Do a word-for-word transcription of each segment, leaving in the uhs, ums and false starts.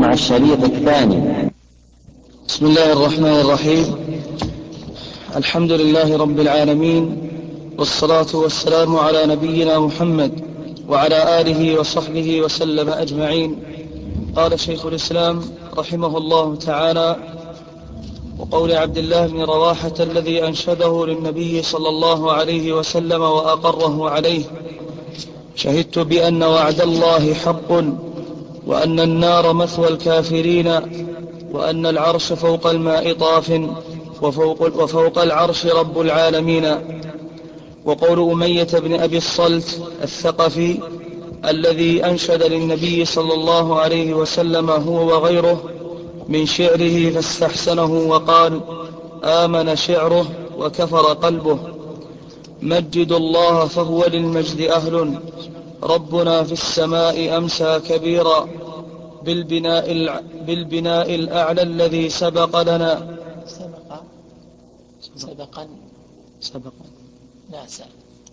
مع الشريط الثاني. بسم الله الرحمن الرحيم. الحمد لله رب العالمين، والصلاة والسلام على نبينا محمد وعلى آله وصحبه وسلم أجمعين. قال شيخ الإسلام رحمه الله تعالى: وقول عبد الله بن رواحة الذي أنشده للنبي صلى الله عليه وسلم وأقره عليه: شهدت بأن وعد الله حق، وأن النار مثوى الكافرين، وأن العرش فوق الماء طاف، وفوق, وفوق العرش رب العالمين. وقول أمية بن أبي الصلت الثقفي الذي أنشد للنبي صلى الله عليه وسلم هو وغيره من شعره فاستحسنه وقال: آمن شعره وكفر قلبه. مجدوا الله فهو للمجد أهل، ربنا في السماء أمسى كبيرا، بالبناء, الع... بالبناء الأعلى الذي سبق لنا سبق سبقا سبق ناسا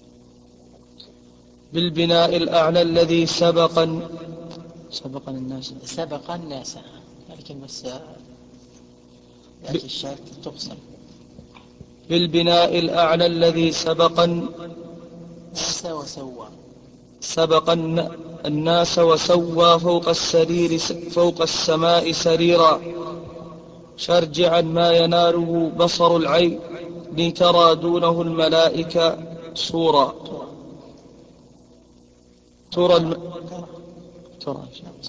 بالبناء الأعلى الذي سبق سبق الناس سبق الناس، لكن بس لكن الشرط تقصر. بالبناء الأعلى الذي سبق ناس وسوى سبق الناس وسوى فوق السرير فوق السماء سريرا، شرجعا ما يناله بصر العين لترى دونه الملائكة صورا. ترى الم... ترى.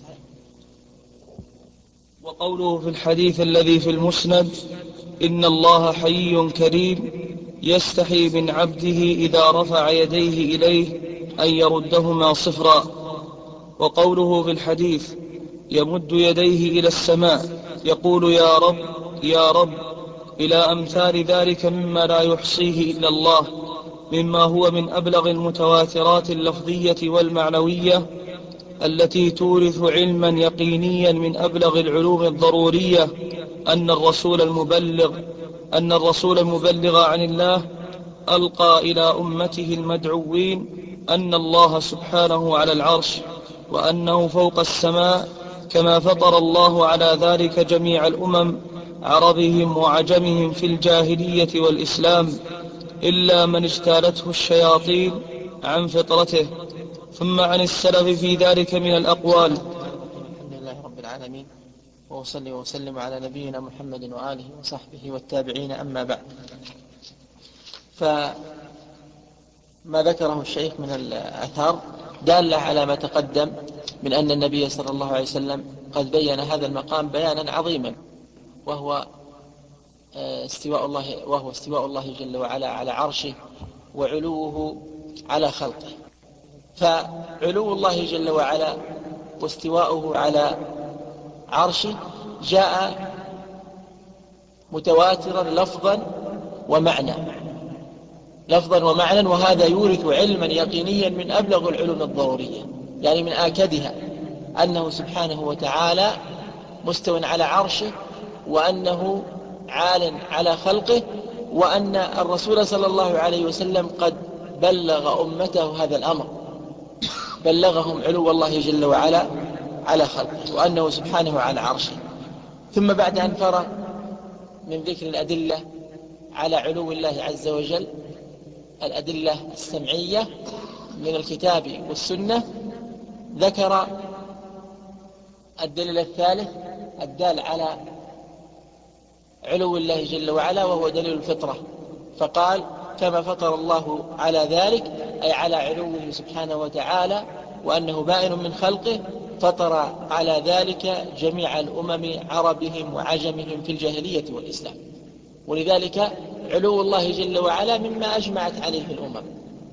وقوله في الحديث الذي في المسند: إن الله حي كريم يستحي من عبده إذا رفع يديه إليه أن يردهما صفرا. وقوله في الحديث: يمد يديه إلى السماء يقول يا رب يا رب، إلى أمثال ذلك مما لا يحصيه إلا الله، مما هو من أبلغ المتواترات اللفظية والمعنوية التي تورث علما يقينيا من أبلغ العلوم الضرورية، أن الرسول المبلغ أن الرسول المبلغ عن الله ألقى إلى أمته المدعوين أن الله سبحانه على العرش، وأنه فوق السماء، كما فطر الله على ذلك جميع الأمم عربهم وعجمهم في الجاهلية والإسلام، إلا من اجتالته الشياطين عن فطرته. ثم عن السلف في ذلك من الأقوال. الحمد لله رب العالمين، وأصلي وسلم على نبينا محمد وآله وصحبه والتابعين، أما بعد. فما ذكره الشيخ من الآثار دالة على ما تقدم من أن النبي صلى الله عليه وسلم قد بيّن هذا المقام بيانا عظيما، وهو استواء الله وهو استواء الله جل وعلا على عرشه وعلوه على خلقه. فعلو الله جل وعلا واستواؤه على عرشه جاء متواترا لفظا ومعنى لفظا ومعنى وهذا يورث علما يقينيا من أبلغ العلوم الضرورية، يعني من آكدها، أنه سبحانه وتعالى مستو على عرشه، وأنه عال على خلقه، وأن الرسول صلى الله عليه وسلم قد بلغ أمته هذا الأمر، بلغهم علو الله جل وعلا على خلقه، وأنه سبحانه على عرشه. ثم بعد أن فرغ من ذكر الأدلة على علو الله عز وجل، الأدلة السمعية من الكتاب والسنة، ذكر الدليل الثالث الدال على علو الله جل وعلا، وهو دليل الفطرة، فقال: كما فطر الله على ذلك، أي على علوه سبحانه وتعالى، وأنه بائن من خلقه، فطر على ذلك جميع الأمم عربهم وعجمهم في الجاهلية والإسلام. ولذلك علو الله جل وعلا مما أجمعت عليه الأمم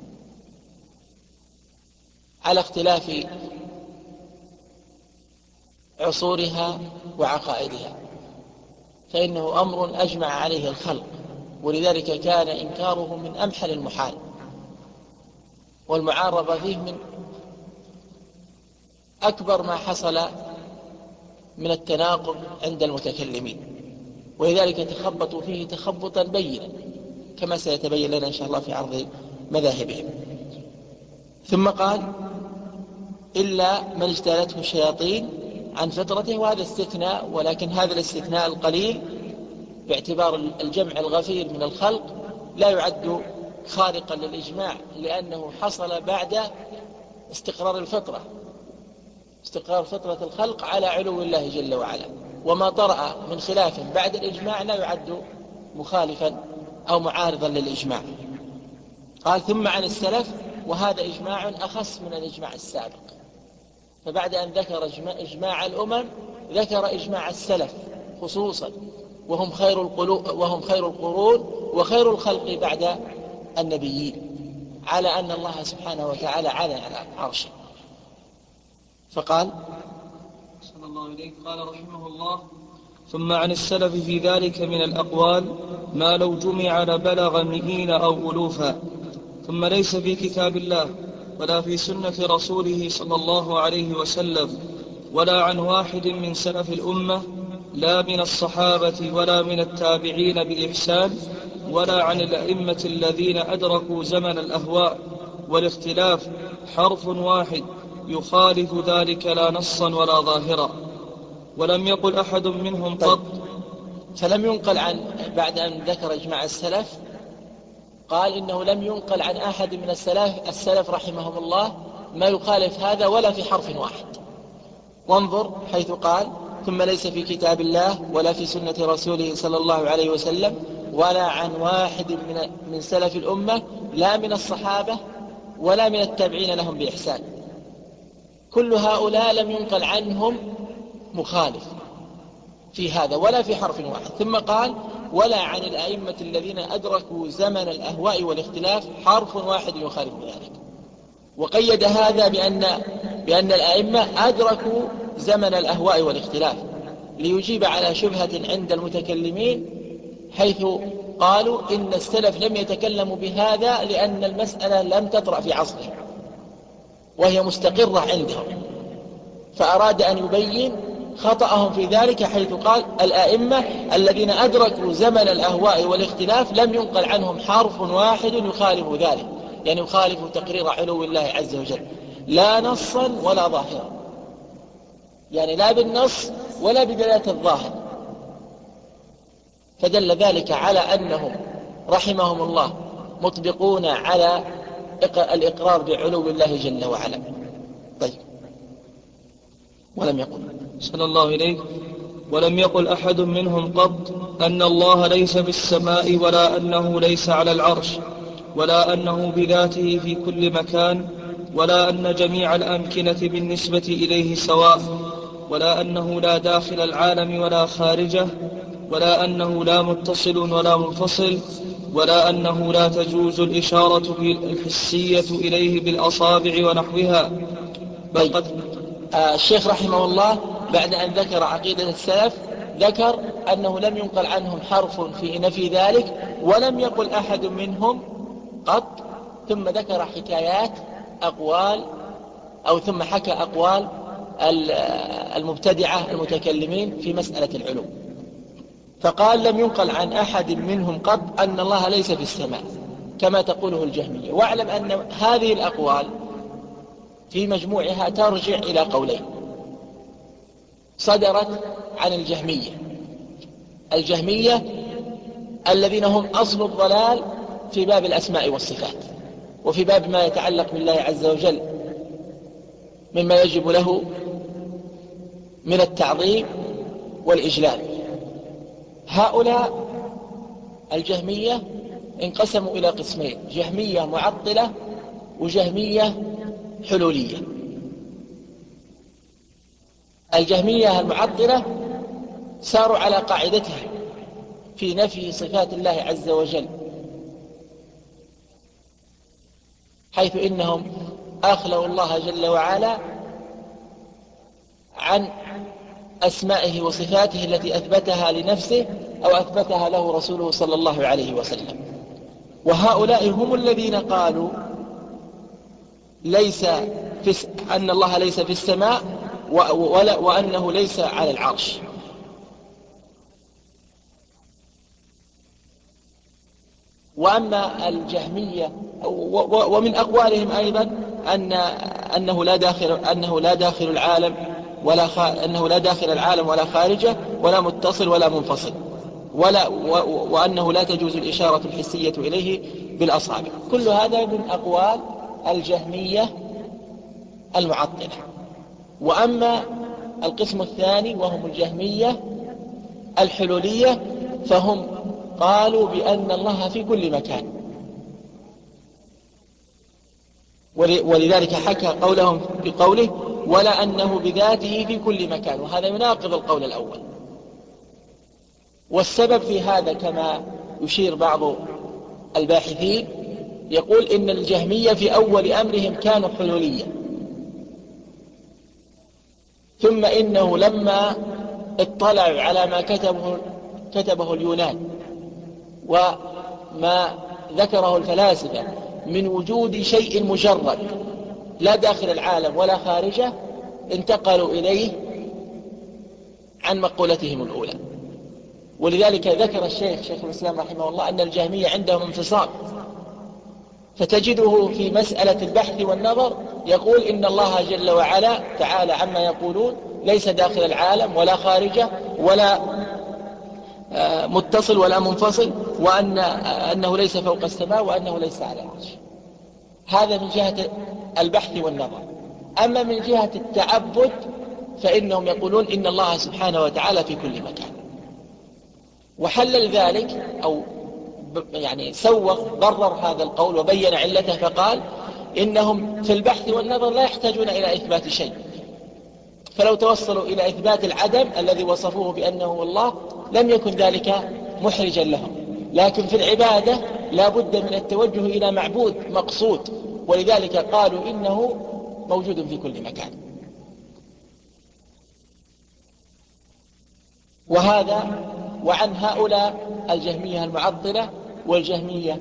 على اختلاف عصورها وعقائدها، فإنه أمر أجمع عليه الخلق، ولذلك كان إنكاره من أمحل المحال، والمعارضة فيه من أكبر ما حصل من التناقض عند المتكلمين، ولذلك تخبطوا فيه تخبطا بينا، كما سيتبين لنا إن شاء الله في عرض مذاهبهم. ثم قال: إلا من اجتالته الشياطين عن فطرته، وهذا استثناء، ولكن هذا الاستثناء القليل باعتبار الجمع الغفير من الخلق لا يعد خارقا للإجماع، لأنه حصل بعد استقرار الفطرة، استقرار فطرة الخلق على علو الله جل وعلا. وما طرأ من خلاف بعد الإجماع لا يعد مخالفا أو معارضا للإجماع. قال ثم عن السلف، وهذا إجماع أخص من الإجماع السابق، فبعد أن ذكر إجماع الأمم ذكر إجماع السلف خصوصا، وهم خير القلوب وهم خير القرون وخير الخلق بعد النبيين، على أن الله سبحانه وتعالى على على عرشه. فقال صلى الله عليه قال رحمه الله: ثم عن السلف في ذلك من الأقوال ما لو جمع لبلغ مئين أو ألوفا، ثم ليس في كتاب الله ولا في سنة رسوله صلى الله عليه وسلم ولا عن واحد من سلف الأمة، لا من الصحابة ولا من التابعين بإحسان ولا عن الأئمة الذين أدركوا زمن الأهواء والاختلاف، حرف واحد يخالف ذلك لا نصا ولا ظاهرا، ولم يقل أحد منهم قط. فلم ينقل عن، بعد أن ذكر إجماع السلف قال إنه لم ينقل عن أحد من السلف السلف رحمهم الله ما يخالف هذا ولا في حرف واحد. وانظر حيث قال: ثم ليس في كتاب الله ولا في سنة رسوله صلى الله عليه وسلم ولا عن واحد من, من سلف الأمة، لا من الصحابة ولا من التابعين لهم بإحسان. كل هؤلاء لم ينقل عنهم مخالف في هذا ولا في حرف واحد. ثم قال: ولا عن الأئمة الذين أدركوا زمن الأهواء والاختلاف، حرف واحد يخالف ذلك. وقيد هذا بأن, بأن الأئمة أدركوا زمن الأهواء والاختلاف، ليجيب على شبهة عند المتكلمين حيث قالوا إن السلف لم يتكلموا بهذا لأن المسألة لم تطرأ في عصره وهي مستقرة عندهم، فأراد أن يبين خطأهم في ذلك حيث قال: الأئمة الذين أدركوا زمن الأهواء والاختلاف لم ينقل عنهم حرف واحد يخالف ذلك، يعني يخالف تقرير علو الله عز وجل، لا نصا ولا ظاهرا، يعني لا بالنص ولا بدلالة الظاهر. فدل ذلك على أنهم رحمهم الله مطبقون على الإقرار بعلو الله جل وعلا. طيب. ولم يقل صلى الله عليه ولم يقل أحد منهم قط أن الله ليس في السماء ولا أنه ليس على العرش ولا أنه بذاته في كل مكان ولا أن جميع الأمكنة بالنسبة إليه سواء ولا أنه لا داخل العالم ولا خارجه ولا أنه لا متصل ولا منفصل ولا أنه لا تجوز الإشارة الحسية إليه بالأصابع ونحوها. بل قد آه الشيخ رحمه الله بعد أن ذكر عقيدة السلف ذكر أنه لم ينقل عنهم حرف في نفي ذلك ولم يقل أحد منهم قط، ثم ذكر حكايات أقوال أو ثم حكى أقوال المبتدعة المتكلمين في مسألة العلو، فقال: لم ينقل عن أحد منهم قط أن الله ليس في السماء كما تقوله الجهمية. واعلم أن هذه الأقوال في مجموعها ترجع إلى قولين صدرت عن الجهمية. الجهمية الذين هم أصل الضلال في باب الأسماء والصفات وفي باب ما يتعلق بالله عز وجل مما يجب له من التعظيم والإجلال. هؤلاء الجهمية انقسموا إلى قسمين: جهمية معطلة وجهمية حلولية. الجهمية المعطلة ساروا على قاعدتها في نفي صفات الله عز وجل، حيث إنهم أخلوا الله جل وعلا عن أسمائه وصفاته التي أثبتها لنفسه أو أثبتها له رسوله صلى الله عليه وسلم. وهؤلاء هم الذين قالوا ليس في أن الله ليس في السماء وأنه ليس على العرش. وأما الجهمية ومن أقوالهم أيضا أن أنه لا داخل أنه لا داخل العالم ولا خ... أنه لا داخل العالم ولا خارجه ولا متصل ولا منفصل، ولا و... وأنه لا تجوز الإشارة الحسية إليه بالأصابع. كل هذا من أقوال الجهمية المعطلة. وأما القسم الثاني وهم الجهمية الحلولية فهم قالوا بأن الله في كل مكان، ولذلك حكى قولهم بقوله ولا أنه بذاته في كل مكان، وهذا يناقض القول الأول. والسبب في هذا كما يشير بعض الباحثين، يقول إن الجهمية في أول أمرهم كانوا حلولية، ثم إنه لما اطلعوا على ما كتبه, كتبه اليونان وما ذكره الفلاسفة من وجود شيء مجرد لا داخل العالم ولا خارجه، انتقلوا إليه عن مقولتهم الأولى. ولذلك ذكر الشيخ شيخ الإسلام رحمه الله أن الجهمية عندهم انفصال، فتجده في مسألة البحث والنظر يقول إن الله جل وعلا تعالى عما يقولون ليس داخل العالم ولا خارجه ولا متصل ولا منفصل، وأن أنه ليس فوق السماء وأنه ليس على العرش. هذا من جهة البحث والنظر. أما من جهة التعبد فإنهم يقولون إن الله سبحانه وتعالى في كل مكان. وحلل ذلك أو يعني سوق برر هذا القول وبين علته، فقال إنهم في البحث والنظر لا يحتاجون إلى إثبات شيء، فلو توصلوا إلى إثبات العدم الذي وصفوه بأنه الله لم يكن ذلك محرجا لهم. لكن في العبادة لا بد من التوجه إلى معبود مقصود، ولذلك قالوا إنه موجود في كل مكان. وهذا وعن هؤلاء الجهمية المعطلة والجهمية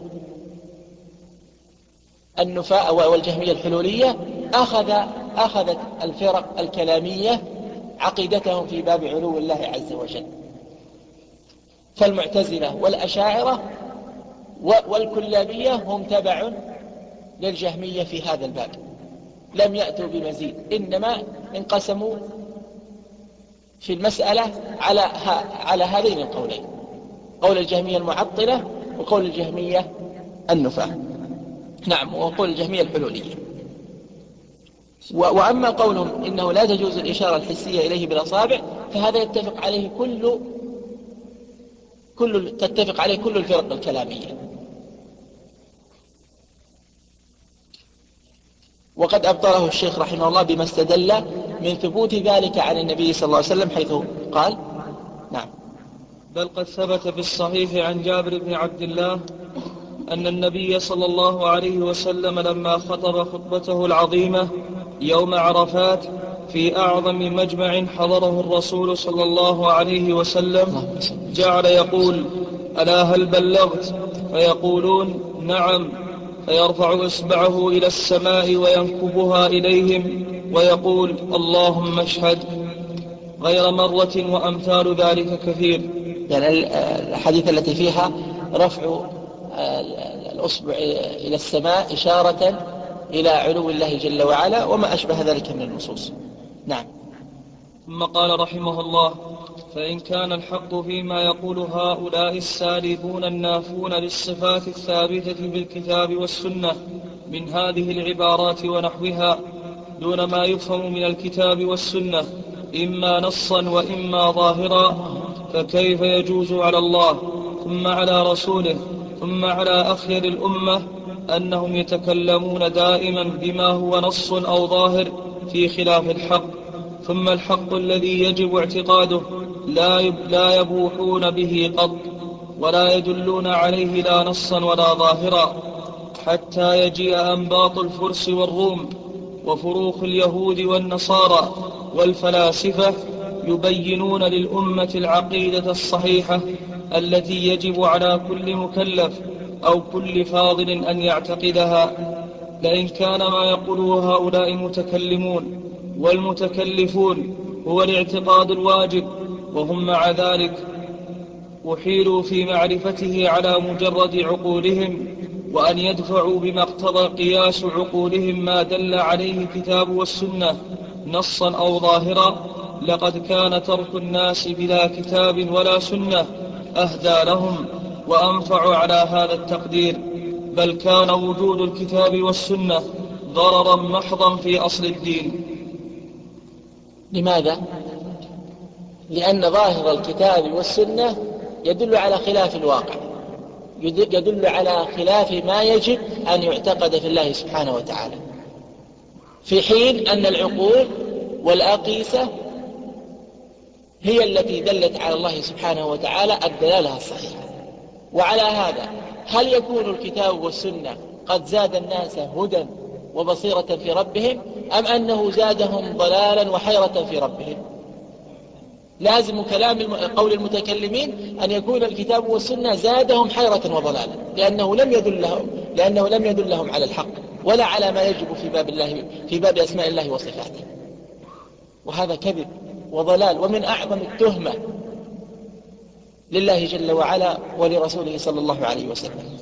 النفاء والجهمية الحلولية أخذ أخذت الفرق الكلامية عقيدتهم في باب علو الله عز وجل. فالمعتزلة والأشاعرة والكلابية هم تبع للجهمية في هذا الباب، لم يأتوا بمزيد، إنما انقسموا في المسألة على على هذين القولين، قول الجهمية المعطلة وقول الجهمية النفاة. نعم، وقول الجهمية الحلولية. وأما قولهم إنه لا تجوز الإشارة الحسية إليه بالأصابع فهذا يتفق عليه كل كل تتفق عليه كل الفرق الكلامية. وقد أبطله الشيخ رحمه الله بما استدل من ثبوت ذلك عن النبي صلى الله عليه وسلم، حيث قال نعم بل قد ثبت في الصحيح عن جابر بن عبد الله أن النبي صلى الله عليه وسلم لما خطب خطبته العظيمة يوم عرفات في أعظم مجمع حضره الرسول صلى الله عليه وسلم جعل يقول ألا هل بلغت؟ فيقولون نعم، فيرفع إصبعه إلى السماء وينكبها إليهم ويقول اللهم اشهد، غير مرة وأمثال ذلك كثير. يعني الحديث التي فيها رفع الأصبع إلى السماء إشارة إلى علو الله جل وعلا وما أشبه ذلك من النصوص. نعم. ثم قال رحمه الله فإن كان الحق فيما يقول هؤلاء السالبون النافون للصفات الثابتة بالكتاب والسنة من هذه العبارات ونحوها دون ما يفهم من الكتاب والسنة إما نصا وإما ظاهرا، فكيف يجوز على الله ثم على رسوله ثم على أخير الأمة أنهم يتكلمون دائما بما هو نص أو ظاهر في خلاف الحق، ثم الحق الذي يجب اعتقاده لا يبوحون به قط ولا يدلون عليه لا نصا ولا ظاهرا، حتى يجيء أنباط الفرس والروم وفروخ اليهود والنصارى والفلاسفة يبينون للأمة العقيدة الصحيحة التي يجب على كل مكلف أو كل فاضل أن يعتقدها. لئن كان ما يقوله هؤلاء المتكلمون والمتكلفون هو الاعتقاد الواجب وهم مع ذلك أحيلوا في معرفته على مجرد عقولهم، وأن يدفعوا بما اقتضى قياس عقولهم ما دل عليه الكتاب والسنة نصا أو ظاهرا، لقد كان ترك الناس بلا كتاب ولا سنة أهدى لهم وأنفع على هذا التقدير، بل كان وجود الكتاب والسنة ضررا محضا في أصل الدين. لماذا؟ لأن ظاهر الكتاب والسنة يدل على خلاف الواقع، يدل على خلاف ما يجب أن يعتقد في الله سبحانه وتعالى، في حين أن العقول والأقيسة هي التي دلت على الله سبحانه وتعالى الدلالة الصحيحة. وعلى هذا هل يكون الكتاب والسنة قد زاد الناس هدى وبصيرة في ربهم، أم أنه زادهم ضلالا وحيرة في ربهم؟ لازم كلام قول المتكلمين أن يكون الكتاب والسنة زادهم حيرة وضلالا، لأنه لم يدل لهم لأنه لم يدل لهم على الحق ولا على ما يجب في باب الله في باب أسماء الله وصفاته. وهذا كذب وضلال، ومن أعظم التهمة لله جل وعلا ولرسوله صلى الله عليه وسلم.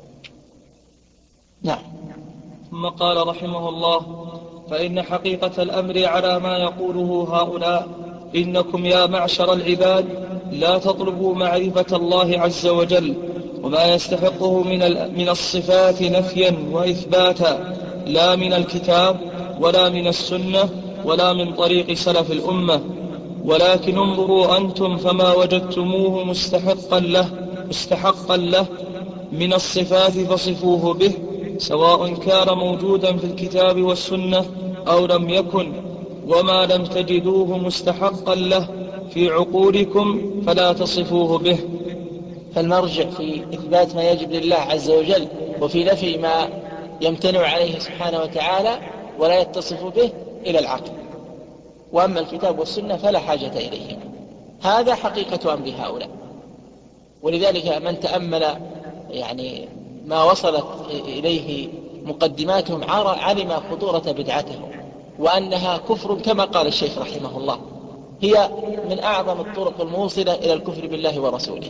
نعم. ثم قال رحمه الله: فإن حقيقة الأمر على ما يقوله هؤلاء: إنكم يا معشر العباد لا تطلبوا معرفة الله عز وجل وما يستحقه من من الصفات نفيا وإثباتا، لا من الكتاب ولا من السنة ولا من طريق سلف الأمة، ولكن انظروا أنتم فما وجدتموه مستحقا له مستحقا له من الصفات فصفوه به، سواء كان موجودا في الكتاب والسنة أو لم يكن، وما لم تجدوه مستحقا له في عقولكم فلا تصفوه به. فالمرجع في إثبات ما يجب لله عز وجل وفي نفي ما يمتنع عليه سبحانه وتعالى ولا يتصف به إلى العقل، وأما الكتاب والسنة فلا حاجة إليهم. هذا حقيقة أمر هؤلاء. ولذلك من تأمل يعني ما وصلت إليه مقدماتهم علم خطورة بدعتهم، وأنها كفر كما قال الشيخ رحمه الله، هي من أعظم الطرق الموصلة إلى الكفر بالله ورسوله.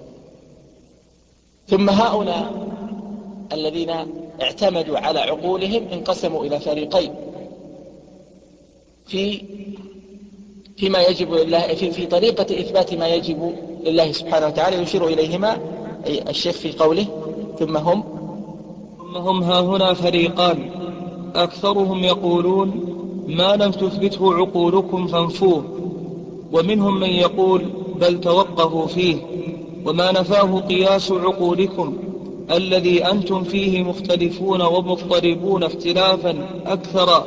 ثم هؤلاء الذين اعتمدوا على عقولهم انقسموا إلى فريقين في فيما يجب لله في, في طريقة إثبات ما يجب لله سبحانه وتعالى، يشير إليهما الشيخ في قوله: ثم هم ثم هم ها هنا فريقان: أكثرهم يقولون ما لم تثبته عقولكم فانفوه، ومنهم من يقول بل توقفوا فيه، وما نفاه قياس عقولكم الذي أنتم فيه مختلفون ومضطربون اختلافا أكثر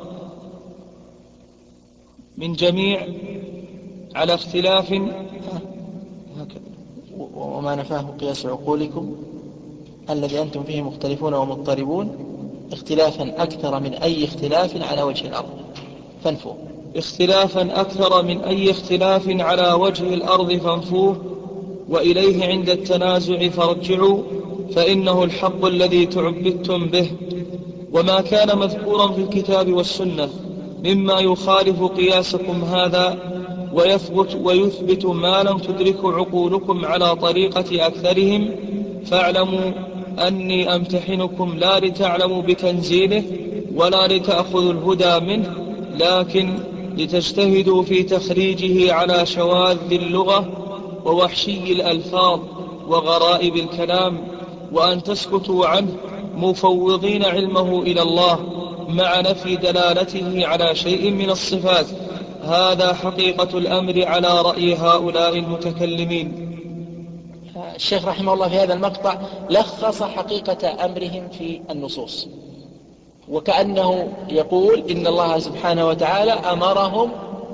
من جميع على اختلاف هكذا. وما نفاه قياس عقولكم الذي أنتم فيه مختلفون ومضطربون اختلافا أكثر من أي اختلاف على وجه الأرض فانفوه. اختلافا أكثر من أي اختلاف على وجه الأرض فانفوه، وإليه عند التنازع فارجعوا، فإنه الحق الذي تعبدتم به. وما كان مذكورا في الكتاب والسنة مما يخالف قياسكم هذا ويثبت, ويثبت ما لم تدرك عقولكم على طريقة أكثرهم، فاعلموا أني أمتحنكم لا لتعلموا بتنزيله ولا لتأخذوا الهدى منه، لكن لتجتهدوا في تخريجه على شواذ اللغة ووحشي الألفاظ وغرائب الكلام، وأن تسكتوا عنه مفوضين علمه إلى الله مع نفي دلالته على شيء من الصفات. هذا حقيقة الأمر على رأي هؤلاء المتكلمين. الشيخ رحمه الله في هذا المقطع لخص حقيقة أمرهم في النصوص، وكأنه يقول إن الله سبحانه وتعالى أمرهم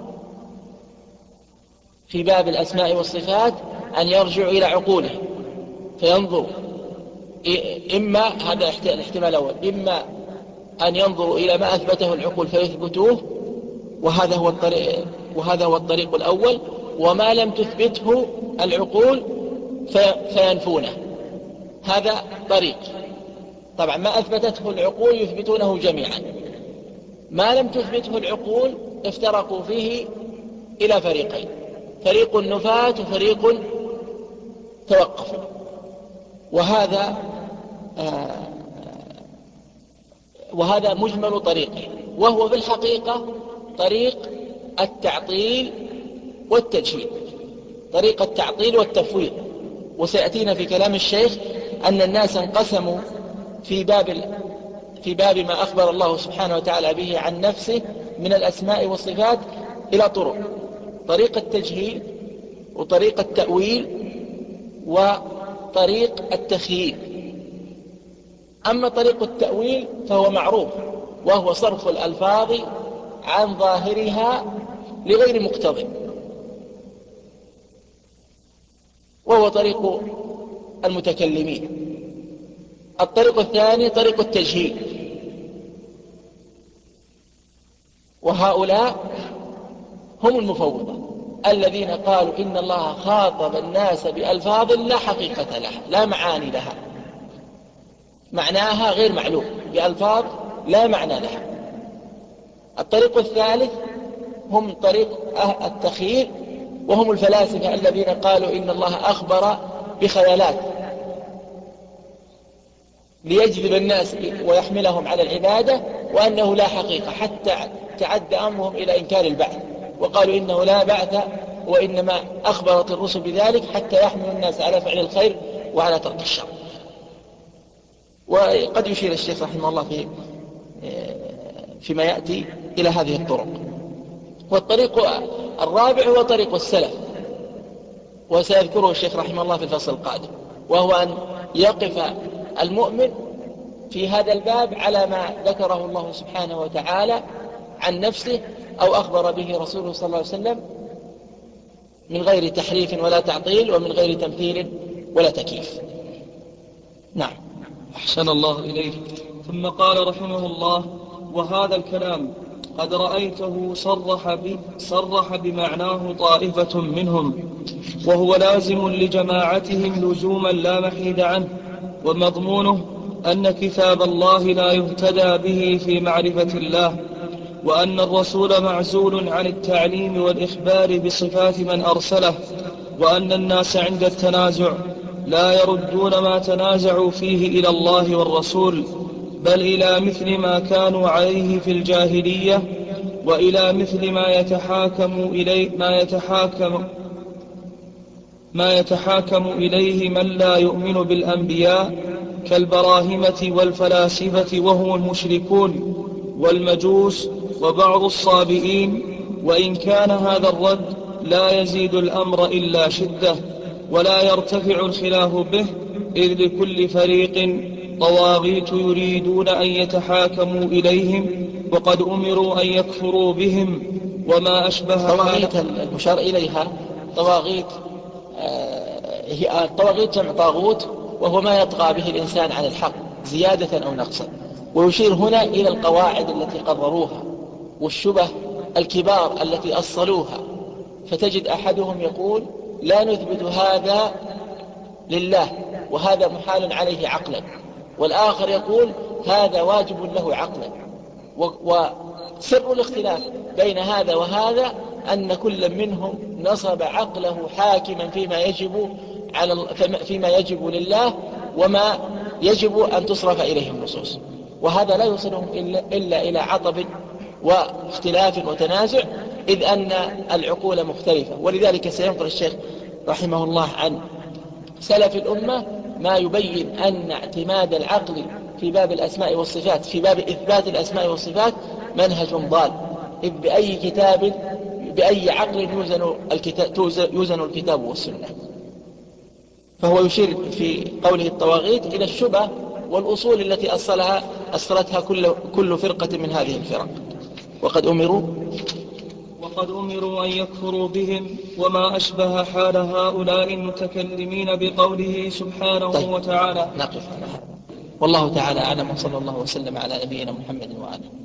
في باب الأسماء والصفات أن يرجعوا إلى عقولهم فينظروا، إما هذا الاحتمال الأول، إما أن ينظروا إلى ما أثبته العقول فيثبتوه، وهذا هو الطريق وهذا هو الطريق الأول، وما لم تثبته العقول فينفونه، هذا طريق. طبعا ما أثبتته العقول يثبتونه جميعا، ما لم تثبته العقول افترقوا فيه إلى فريقين: فريق النفاة وفريق توقف. وهذا آه وهذا مجمل طريقه، وهو في الحقيقة طريق التعطيل والتجهيل، طريق التعطيل والتفويض. وسيأتينا في كلام الشيخ أن الناس انقسموا في باب في باب ما أخبر الله سبحانه وتعالى به عن نفسه من الأسماء والصفات إلى طرق: طريق التجهيل، وطريق التأويل، وطريق التخييل. أما طريق التأويل فهو معروف، وهو صرف الألفاظ عن ظاهرها لغير مقتضى، وهو طريق المتكلمين. الطريق الثاني طريق التجهيل، وهؤلاء هم المفوضة الذين قالوا إن الله خاطب الناس بألفاظ لا حقيقة لها، لا معاني لها، معناها غير معلوم، بألفاظ لا معنى لها. الطريق الثالث هم طريق التخييل، وهم الفلاسفة الذين قالوا إن الله أخبر بخيالات ليجذب الناس ويحملهم على العبادة، وأنه لا حقيقة، حتى تعد أمرهم إلى إنكار البعث، وقالوا إنه لا بعث، وإنما أخبرت الرسل بذلك حتى يحمل الناس على فعل الخير وعلى ترك الشر. وقد يشير الشيخ رحمه الله في فيما يأتي إلى هذه الطرق. والطريق الرابع هو طريق السلف، وسيذكره الشيخ رحمه الله في الفصل القادم، وهو أن يقف المؤمن في هذا الباب على ما ذكره الله سبحانه وتعالى عن نفسه أو أخبر به رسوله صلى الله عليه وسلم، من غير تحريف ولا تعطيل، ومن غير تمثيل ولا تكييف. نعم. أحسن الله إليك. ثم قال رحمه الله: وهذا الكلام قد رأيته صرح, صرح بمعناه طائفة منهم، وهو لازم لجماعتهم لزوما لا محيد عنه، ومضمونه أن كتاب الله لا يهتدى به في معرفة الله، وأن الرسول معزول عن التعليم والإخبار بصفات من أرسله، وأن الناس عند التنازع لا يردون ما تنازعوا فيه إلى الله والرسول، بل إلى مثل ما كانوا عليه في الجاهلية، وإلى مثل ما يتحاكم إليه ما يتحاكم ما يتحاكم إليه من لا يؤمن بالأنبياء كالبراهمة والفلاسفة، وهم المشركون والمجوس وبعض الصابئين. وإن كان هذا الرد لا يزيد الأمر إلا شدة، ولا يرتفع الخلاف به، إذ لكل فريق طواغيت يريدون أن يتحاكموا إليهم، وقد أمروا أن يكفروا بهم وما أشبه. طواغيت المشار إليها طواغيت، هي الطواغيت جمع طاغوت، وهو ما يطغى به الإنسان عن الحق زيادة أو نقصا. ويشير هنا إلى القواعد التي قرروها والشبه الكبار التي أصلوها، فتجد أحدهم يقول لا نثبت هذا لله وهذا محال عليه عقلا، والآخر يقول هذا واجب له عقلا. وسر الاختلاف بين هذا وهذا أن كل منهم نصب عقله حاكما فيما يجب على فيما يجب لله وما يجب أن تصرف إليه النصوص، وهذا لا يوصلهم إلا, إلا إلى عطب واختلاف وتنازع، إذ أن العقول مختلفة. ولذلك سينقل الشيخ رحمه الله عن سلف الأمة ما يبين أن اعتماد العقل في باب الأسماء والصفات، في باب إثبات الأسماء والصفات، منهج ضال، إذ بأي كتاب بأي عقل يوزن الكتاب, يوزن الكتاب والسنة. فهو يشير في قوله الطواغيت إلى الشبه والأصول التي أصلها أصلتها كل, كل فرقة من هذه الفرق. وقد أمروا وقد أمروا أن يكفروا بهم وما أشبه حال هؤلاء المتكلمين بقوله سبحانه طيب. وتعالى. نقف على هذا، والله تعالى أعلم، وصلى الله وسلم على نبينا محمد وآله.